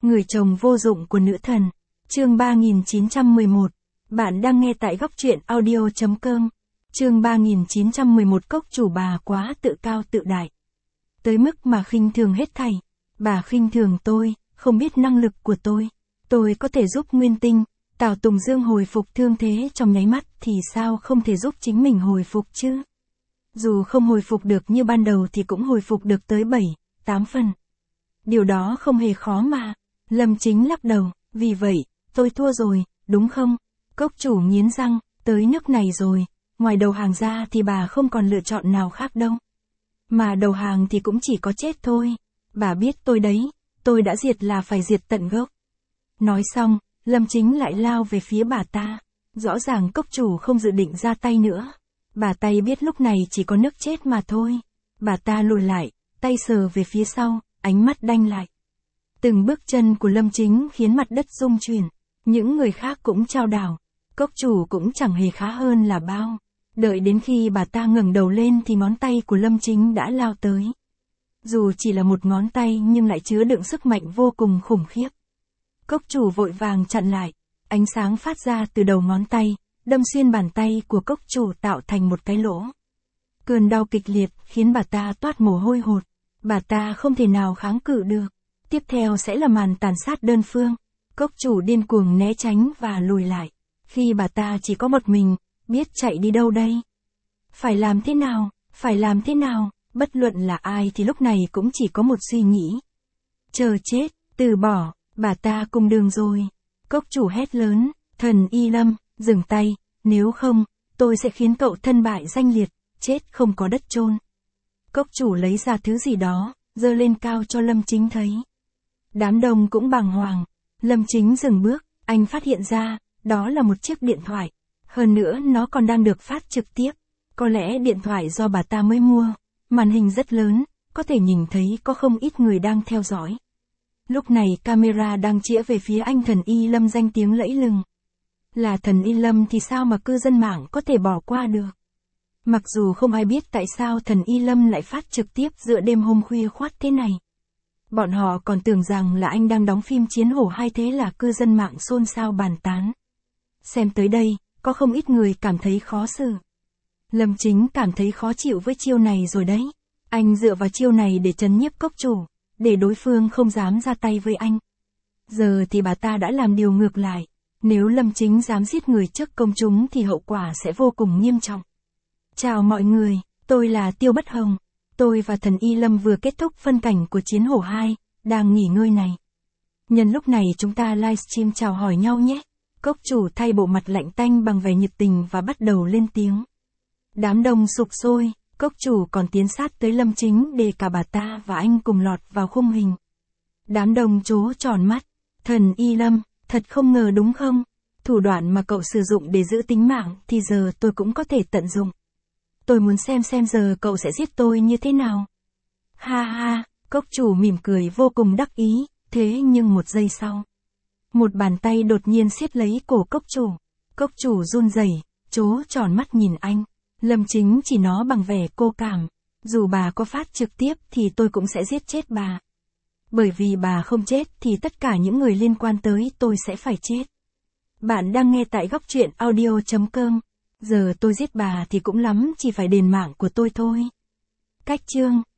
Người chồng vô dụng của nữ thần. Chương 3911. Bạn đang nghe tại góc truyện audio.com. Chương 3911. Cốc chủ bà quá tự cao tự đại. Tới mức mà khinh thường hết thảy. Bà khinh thường tôi, không biết năng lực của tôi. Tôi có thể giúp Nguyên Tinh, Tào Tùng Dương hồi phục thương thế trong nháy mắt thì sao không thể giúp chính mình hồi phục chứ? Dù không hồi phục được như ban đầu thì cũng hồi phục được tới 7, 8 phần. Điều đó không hề khó mà. Lâm Chính lắc đầu, vì vậy, tôi thua rồi, đúng không? Cốc chủ nghiến răng, tới nước này rồi, ngoài đầu hàng ra thì bà không còn lựa chọn nào khác đâu. Mà đầu hàng thì cũng chỉ có chết thôi. Bà biết tôi đấy, tôi đã diệt là phải diệt tận gốc. Nói xong, Lâm Chính lại lao về phía bà ta. Rõ ràng cốc chủ không dự định ra tay nữa. Bà ta biết lúc này chỉ có nước chết mà thôi. Bà ta lùi lại, tay sờ về phía sau, ánh mắt đanh lại. Từng bước chân của Lâm Chính khiến mặt đất rung chuyển. Những người khác cũng chao đảo. Cốc chủ cũng chẳng hề khá hơn là bao. Đợi đến khi bà ta ngẩng đầu lên thì ngón tay của Lâm Chính đã lao tới. Dù chỉ là một ngón tay nhưng lại chứa đựng sức mạnh vô cùng khủng khiếp. Cốc chủ vội vàng chặn lại. Ánh sáng phát ra từ đầu ngón tay, đâm xuyên bàn tay của cốc chủ tạo thành một cái lỗ. Cơn đau kịch liệt khiến bà ta toát mồ hôi hột. Bà ta không thể nào kháng cự được. Tiếp theo sẽ là màn tàn sát đơn phương. Cốc chủ điên cuồng né tránh và lùi lại. Khi bà ta chỉ có một mình, biết chạy đi đâu đây? Phải làm thế nào? Phải làm thế nào? Bất luận là ai thì lúc này cũng chỉ có một suy nghĩ. Chờ chết, từ bỏ, bà ta cùng đường rồi. Cốc chủ hét lớn, thần Y Lâm, dừng tay, nếu không, tôi sẽ khiến cậu thân bại danh liệt, chết không có đất chôn. Cốc chủ lấy ra thứ gì đó, giơ lên cao cho Lâm Chính thấy. Đám đông cũng bàng hoàng. Lâm Chính dừng bước, anh phát hiện ra, đó là một chiếc điện thoại. Hơn nữa nó còn đang được phát trực tiếp. Có lẽ điện thoại do bà ta mới mua. Màn hình rất lớn, có thể nhìn thấy có không ít người đang theo dõi. Lúc này camera đang chĩa về phía anh thần Y Lâm danh tiếng lẫy lừng. Là thần Y Lâm thì sao mà cư dân mạng có thể bỏ qua được. Mặc dù không ai biết tại sao thần Y Lâm lại phát trực tiếp giữa đêm hôm khuya khoắt thế này. Bọn họ còn tưởng rằng là anh đang đóng phim Chiến Hổ 2, thế là cư dân mạng xôn xao bàn tán. Xem tới đây, có không ít người cảm thấy khó xử. Lâm Chính cảm thấy khó chịu với chiêu này rồi đấy. Anh dựa vào chiêu này để trấn nhiếp cốc chủ, để đối phương không dám ra tay với anh. Giờ thì bà ta đã làm điều ngược lại. Nếu Lâm Chính dám giết người trước công chúng thì hậu quả sẽ vô cùng nghiêm trọng. Chào mọi người, tôi là Tiêu Bất Hồng. Tôi và thần Y Lâm vừa kết thúc phân cảnh của Chiến Hổ 2, đang nghỉ ngơi này. Nhân lúc này chúng ta livestream chào hỏi nhau nhé. Cốc chủ thay bộ mặt lạnh tanh bằng vẻ nhiệt tình và bắt đầu lên tiếng. Đám đông sục sôi, cốc chủ còn tiến sát tới Lâm Chính để cả bà ta và anh cùng lọt vào khung hình. Đám đông trố tròn mắt. Thần Y Lâm, thật không ngờ đúng không? Thủ đoạn mà cậu sử dụng để giữ tính mạng thì giờ tôi cũng có thể tận dụng. Tôi muốn xem giờ cậu sẽ giết tôi như thế nào. Ha ha, cốc chủ mỉm cười vô cùng đắc ý, thế nhưng một giây sau. Một bàn tay đột nhiên siết lấy cổ cốc chủ. Cốc chủ run rẩy, trố tròn mắt nhìn anh. Lâm Chính chỉ nó bằng vẻ cô cảm. Dù bà có phát trực tiếp thì tôi cũng sẽ giết chết bà. Bởi vì bà không chết thì tất cả những người liên quan tới tôi sẽ phải chết. Bạn đang nghe tại góc truyện audio.com. Giờ tôi giết bà thì cũng lắm chỉ phải đền mạng của tôi thôi. Cách chương.